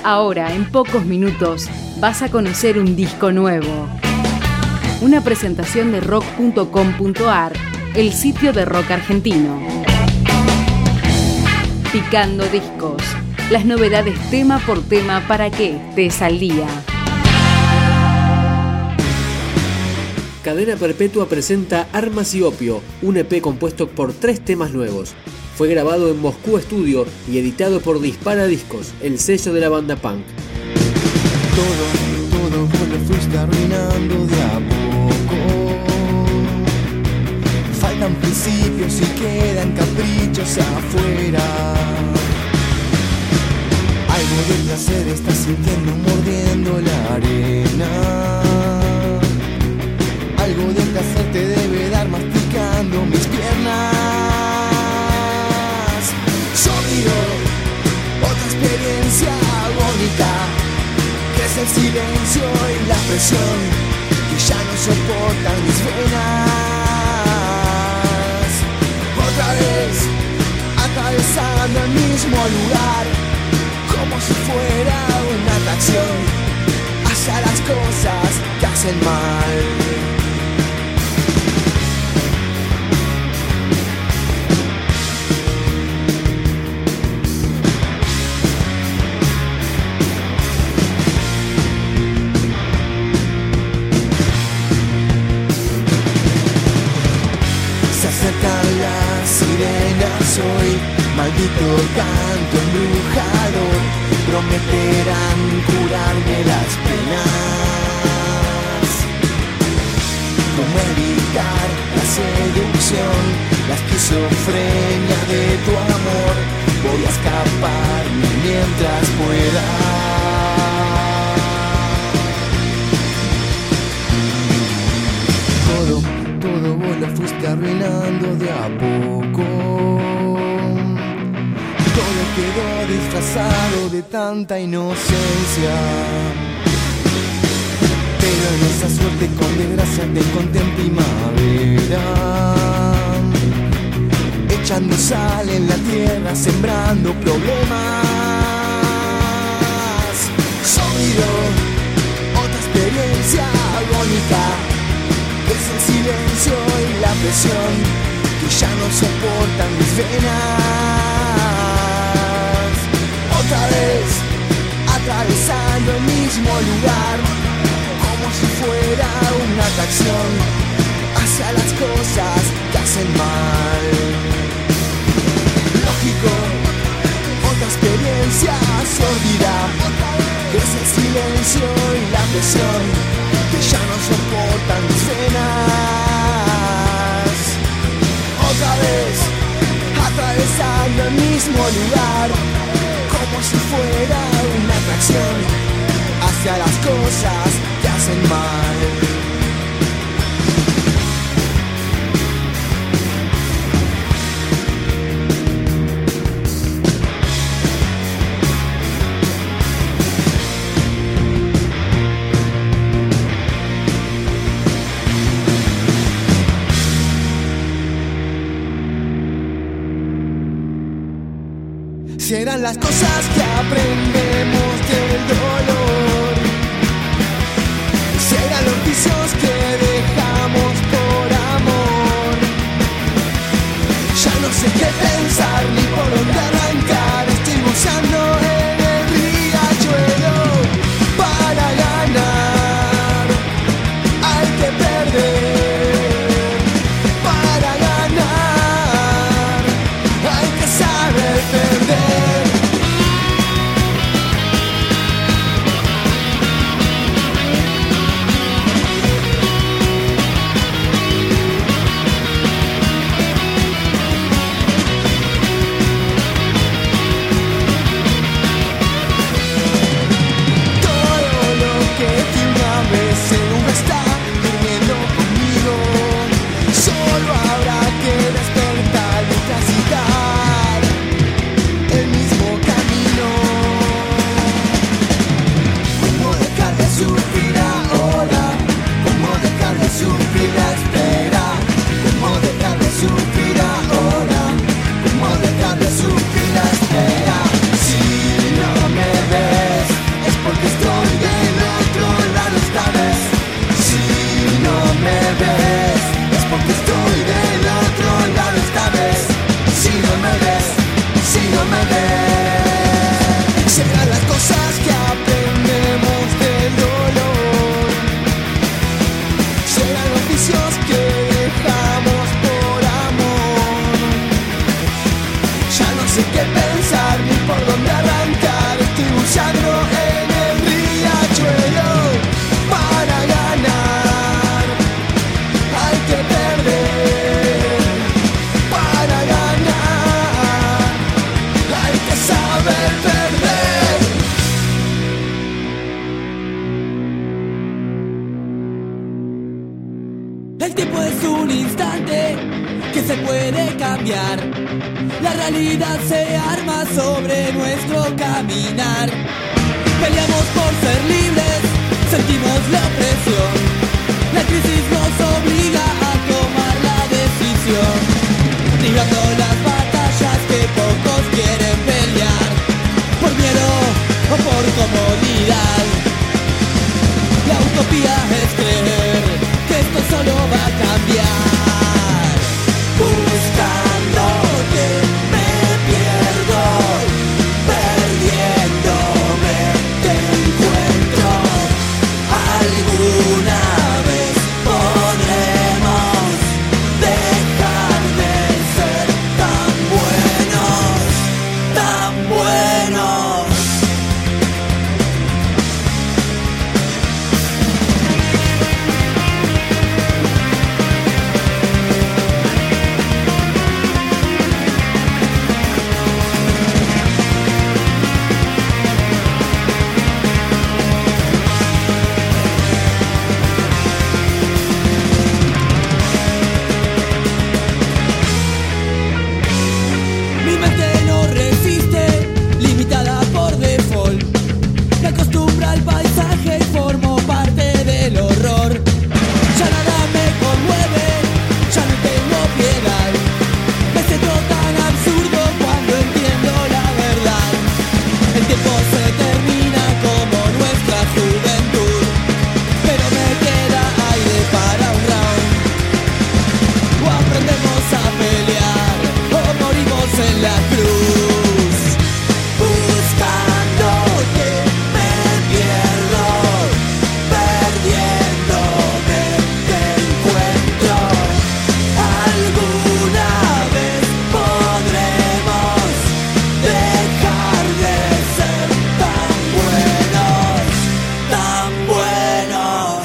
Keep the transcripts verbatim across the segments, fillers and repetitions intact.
Ahora, en pocos minutos, vas a conocer un disco nuevo. Una presentación de rock punto com punto a r, el sitio de rock argentino. Picando discos. Las novedades tema por tema para que estés al día. Cadena Perpetua presenta Armas y Opio, un E P compuesto por tres temas nuevos. Fue grabado en Moscú Studio y editado por Dispara Discos, el sello de la banda punk. Todo, todo vos lo fuiste arruinando de a poco. Faltan principios y quedan caprichos afuera. Algo de placer estás sintiendo mordiendo la arena. Algo de placer te debe dar masticando mis piernas. Sólido, otra experiencia agónica. Crece el silencio y la presión que ya no soportan mis venas. Otra vez, atravesando el mismo lugar, como si fuera una atracción hacia las cosas que hacen mal. Se acercan las sirenas hoy, maldito canto embrujador, prometerán curarme las penas. ¿Cómo evitar la seducción, la esquizofrenia de tu amor? Voy a escaparme mientras pueda. Todo, todo vos lo fuiste arruinando de a poco. Todo quedó disfrazado de tanta inocencia. Pero en esa suerte con desgracia te encontré en primavera, echando sal en la tierra, sembrando problemas. Sólido, otra experiencia agónica. Es el silencio y la presión que ya no soportan mis venas. Otra vez, atravesando el mismo lugar, como si fuera una atracción hacia las cosas que hacen mal. Lógico, otra experiencia sórdida. Es el silencio y la presión que ya no soportan mis venas. Otra vez, atravesando el mismo lugar, como si fuera una atracción hacia las cosas que hacen mal. Serán las cosas que aprendemos del dolor, serán los vicios que dejamos por amor. Ya no sé qué pensar ni por dónde arrancar. Estoy buceando en el riachuelo. Para ganar hay que perder. Para ganar hay que saber perder. sé qué pensar ni por dónde arrancar. Estoy buceando en el riachuelo. Para ganar hay que perder. Para ganar hay que saber perder. El tiempo es un instante que se puede cambiar. La realidad se arma sobre nuestro caminar. Peleamos por ser libres, sentimos la opresión. La crisis nos obliga a tomar la decisión. Librando las batallas que pocos quieren pelear. Por miedo o por comodidad. La utopía es creer que esto solo va a cambiar. Buscándote me pierdo, perdiéndome te encuentro. Alguna vez podremos dejar de ser tan buenos, tan buenos. Mi mente no resiste, limitada por default. Me acostumbra al paisaje y formo parte del horror. Ya nada me conmueve, ya no tengo piedad. Me siento tan absurdo cuando entiendo la verdad. El tiempo se termina como nuestra juventud, pero me queda aire para un round. O aprendemos a pelear o morimos en la cruz. Buscándote me pierdo, perdiéndome te encuentro. Alguna vez podremos dejar de ser tan buenos, tan buenos.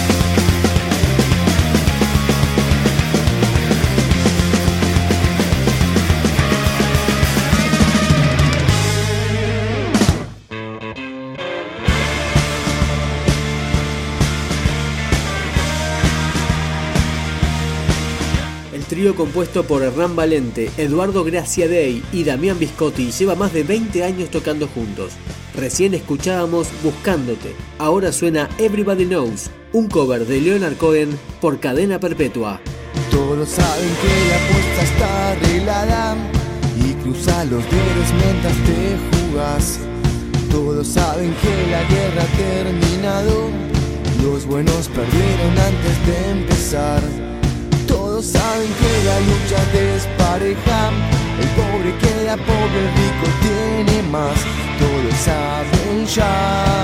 El trío compuesto por Hernán Valente, Eduardo Graciadei y Damián Biscotti lleva más de veinte años tocando juntos. Recién escuchábamos Buscándote, ahora suena Everybody Knows, un cover de Leonard Cohen por Cadena Perpetua. Todos saben que la apuesta está arreglada y cruza los dedos mientras te jugás. Todos saben que la guerra ha terminado, los buenos perdieron antes de empezar. Todos saben que la lucha despareja, el pobre queda pobre, el rico tiene más. Todos saben ya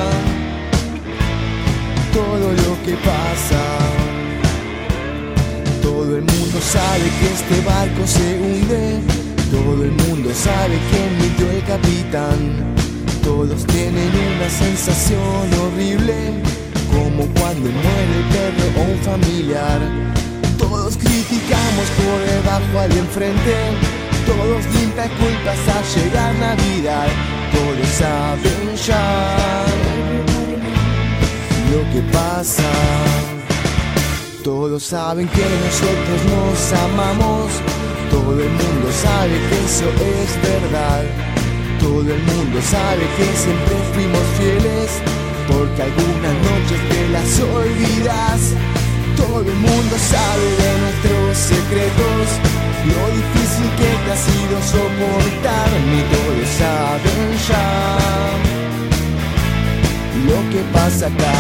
todo lo que pasa. Todo el mundo sabe que este barco se hunde. Todo el mundo sabe que mintió el capitán. Todos tienen una sensación horrible, como cuando muere el perro o un familiar. Todos criticamos por debajo al de enfrente. Todos limpian culpas al llegar Navidad. Todos saben ya lo que pasa. Todos saben que nosotros nos amamos. Todo el mundo sabe que eso es verdad. Todo el mundo sabe que siempre fuimos fieles, porque algunas noches te las olvidas. Todo el mundo sabe de nuestros secretos, lo difícil que te ha sido soportarme. Todos saben ya lo que pasa acá.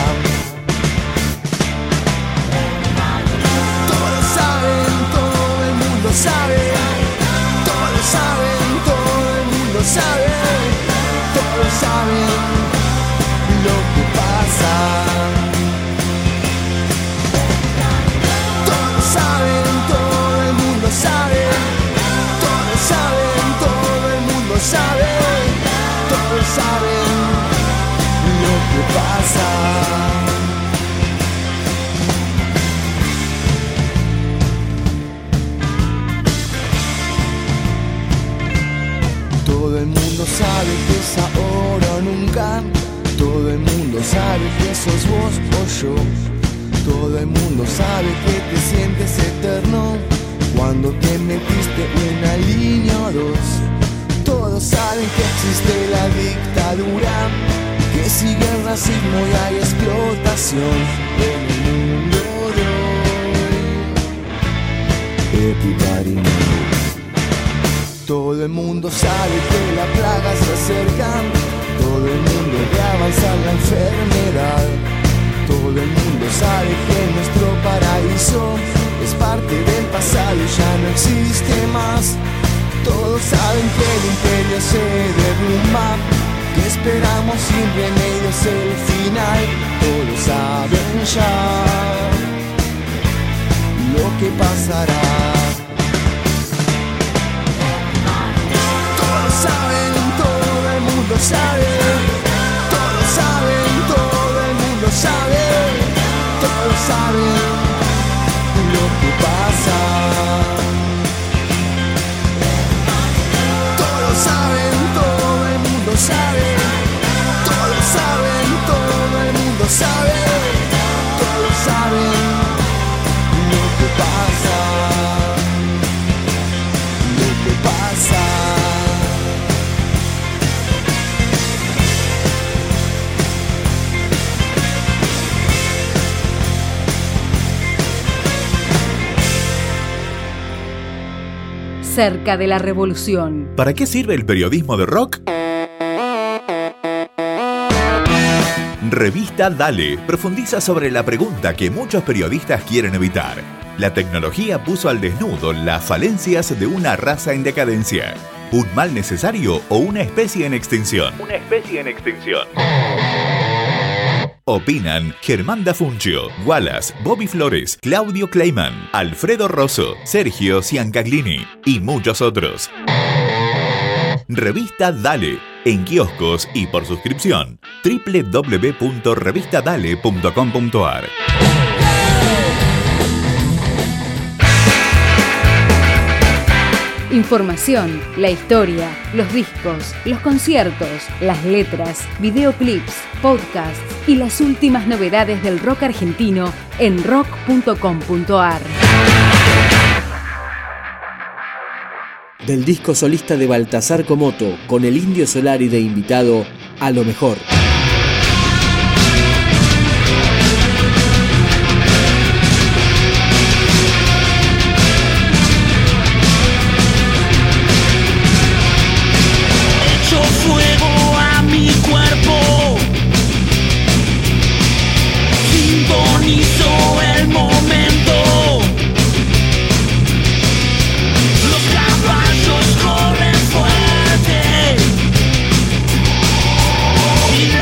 Todos saben, todo el mundo sabe. Todos saben, todo el mundo sabe. Todos saben lo que pasa. Todos saben, todo el mundo sabe. Todos saben, todo el mundo pasa. Todo el mundo sabe que es ahora o nunca. Todo el mundo sabe que sos vos o yo. Todo el mundo sabe que te sientes eterno cuando te metiste una línea o dos. Todos saben que existe la dictadura, que sigue el racismo y hay explotación en el mundo de hoy. Everybody knows. Todo el mundo sabe que la plaga se acerca. Todo el mundo ve avanzar la enfermedad. Todo el mundo sabe que nuestro paraíso es parte del pasado y ya no existe más. Todos saben que el imperio se derrumba, que esperamos sin remedios el final. Todos saben ya lo que pasará. Todos saben, todo el mundo sabe. Todos saben, todo el mundo sabe. Todos saben lo que pasa. Todos saben, todo el mundo sabe. Todos saben, todo el mundo sabe. Todos saben lo que pasa. Lo que pasa. Cerca de la revolución. ¿Para qué sirve el periodismo de rock? Revista Dale profundiza sobre la pregunta que muchos periodistas quieren evitar. La tecnología puso al desnudo las falencias de una raza en decadencia. ¿Un mal necesario o una especie en extinción? Una especie en extinción. Opinan Germán Dafuncio, Wallace, Bobby Flores, Claudio Kleiman, Alfredo Rosso, Sergio Ciancaglini y muchos otros. Revista Dale, en kioscos y por suscripción. doble u doble u doble u punto revista dale punto com punto a r. Información, la historia, los discos, los conciertos, las letras, videoclips, podcasts y las últimas novedades del rock argentino en rock punto com punto a r. Del disco solista de Baltasar Comoto, con el Indio Solari de invitado, A lo mejor. Corren fuerte y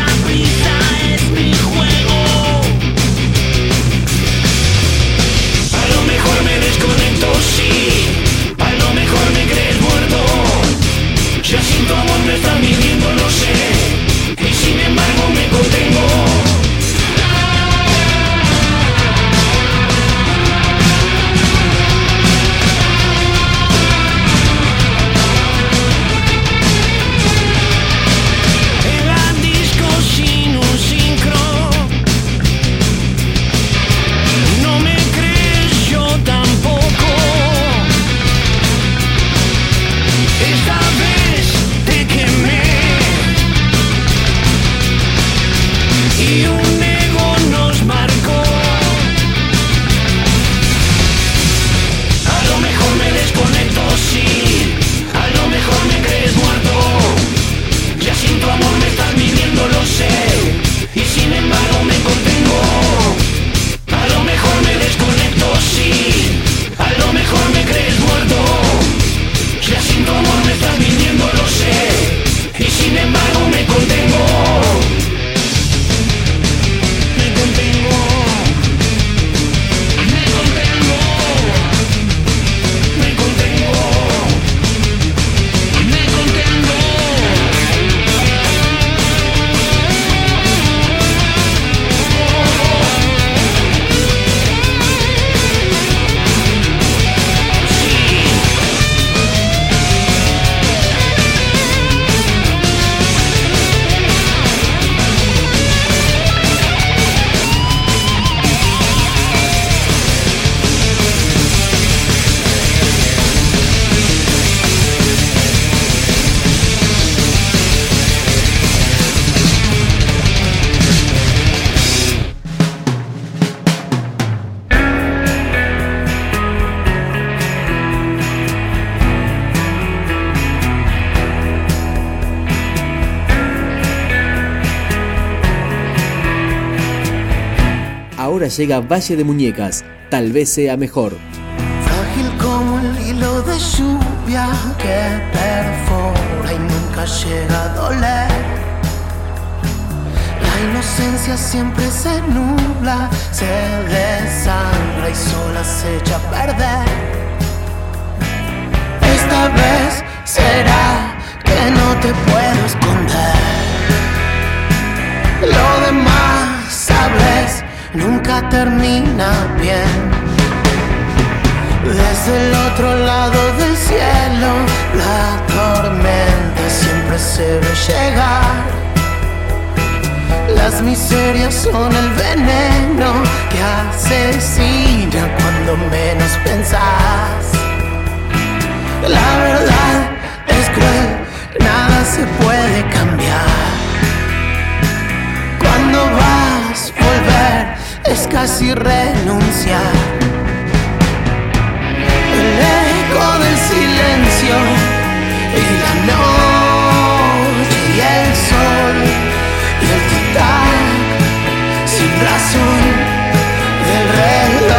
Ahora llega Valle de Muñecas, tal vez sea mejor. Frágil como el hilo de lluvia que perfora y nunca llega a doler. La inocencia siempre se nubla, se desangra y sola se echa a perder. Esta vez será que no te puedo esconder. Lo demás, sabes, nunca termina bien. Desde el otro lado del cielo, la tormenta siempre se ve llegar. Las miserias son el veneno que asesina cuando menos pensás. La verdad es cruel, nada se puede cambiar. Cuando vas a volver es casi renunciar. El eco del silencio y la noche y el sol y el tic-tac sin razón del reloj.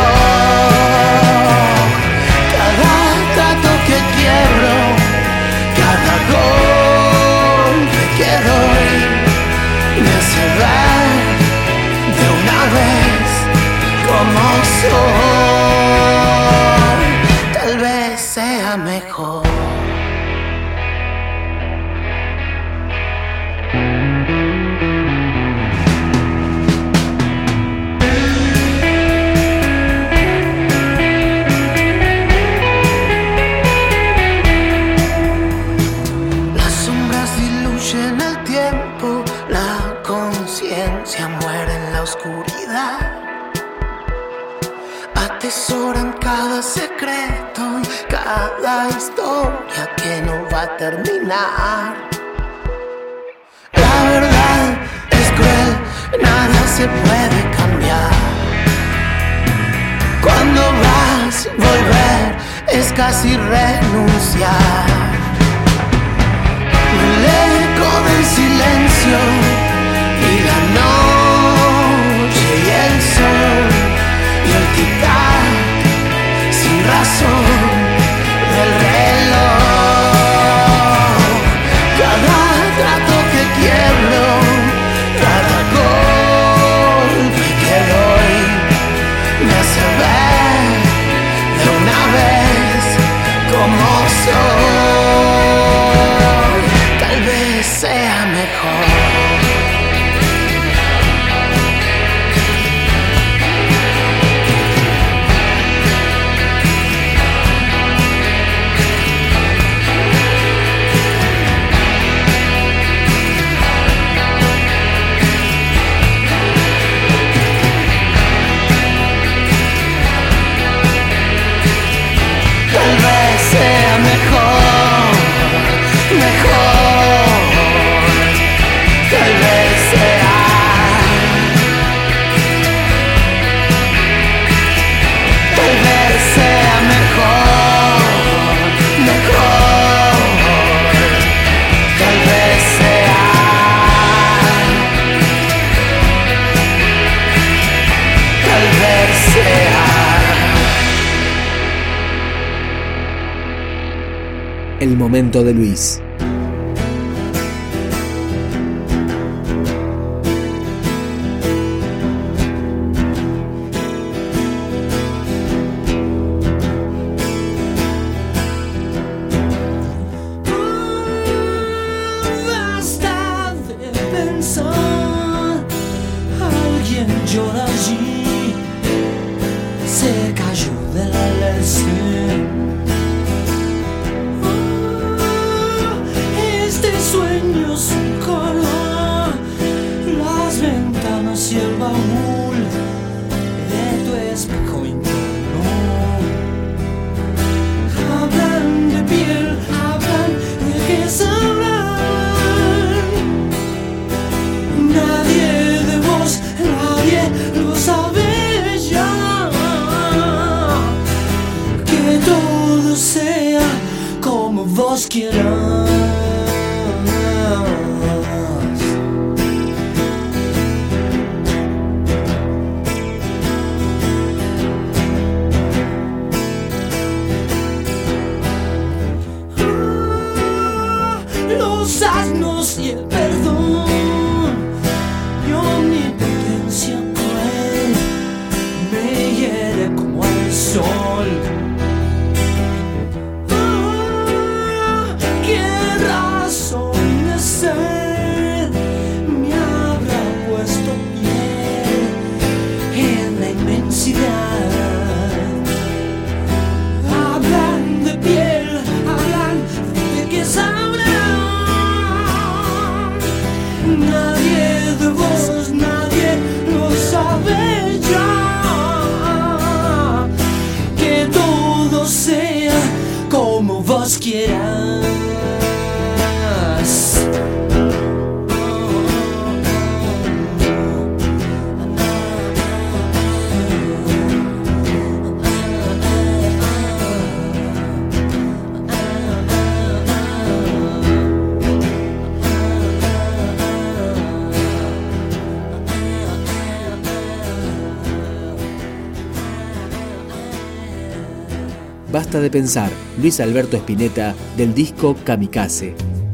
Cada trato que quiebro, cada golpe que doy me hace ver de una vez como soy. Tal vez sea mejor. Las sombras diluyen el tiempo, la conciencia muere en la oscuridad. Atesoran cada secreto y cada historia que no va a terminar. La verdad es cruel, nada se puede cambiar. Cuando vas a volver es casi renunciar. El eco del silencio y la noche y el sol y el tic-tac sin razón del reloj. Cada trato que quiebro, cada golpe que doy me hace ver de una vez como soy. Tal vez sea mejor. Tal vez sea mejor, mejor. Tal vez sea, tal vez sea mejor, mejor. Tal vez sea, tal vez sea. El momento de Luis. Basta de pensar, alguien llora allí, se cayó de la lesión. Este sueño sin color, las ventanas y el baúl de tu espejo interno. Hablan de piel, hablan de que sabrán. Nadie de vos, nadie lo sabe ya. Que todo sea como vos quieras. los asnos y el perdón. Mi omnipotencia cruel me hiere como el sol. Ah, ¿qué razón de ser me habrá puesto pie en la inmensidad? Hablan de piel, hablan de que sabrán. Nadie de vos, nadie lo sabe ya. Que todo sea como vos quieras. Basta de pensar, Luis Alberto Spinetta, del disco Kamikaze.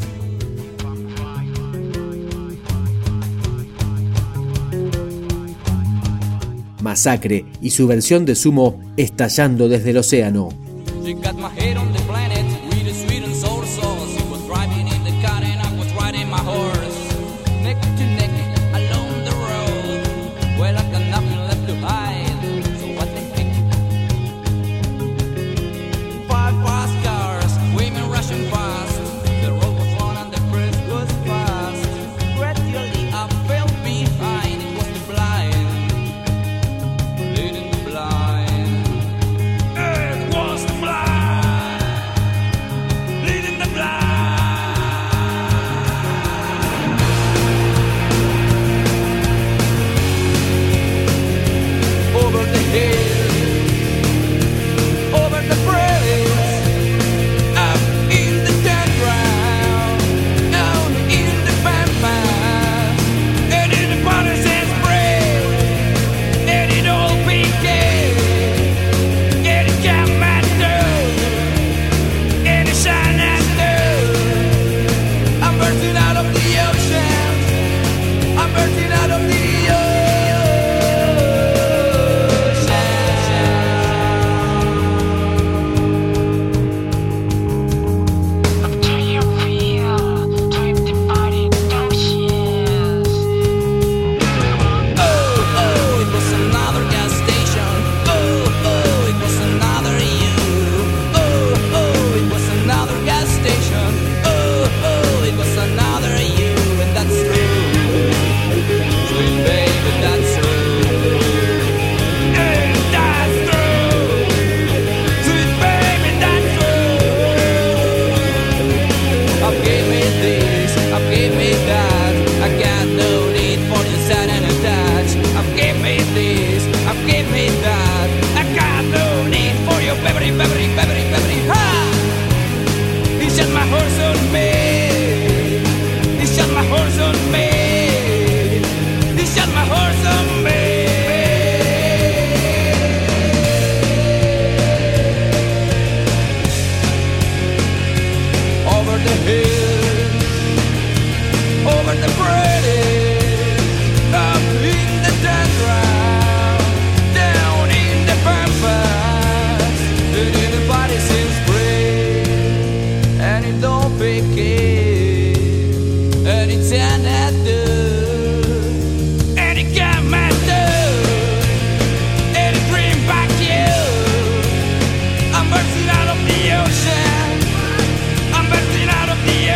Masacre y su versión de Sumo, Estallando desde el océano. I'm bursting out of the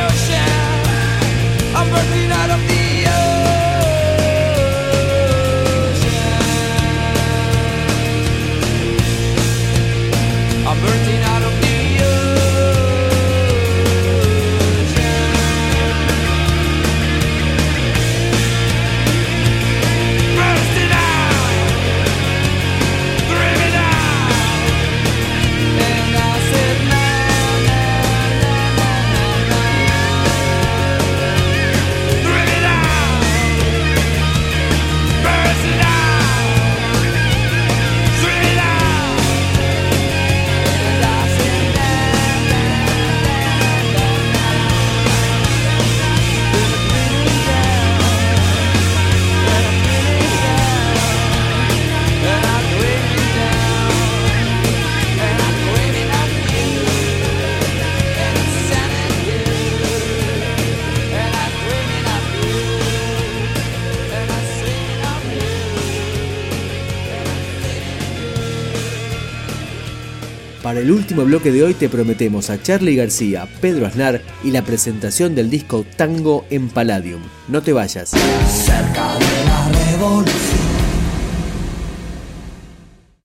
Para el último bloque de hoy te prometemos a Charly García, Pedro Aznar y la presentación del disco Tango en Palladium. No te vayas. Cerca de la revolución.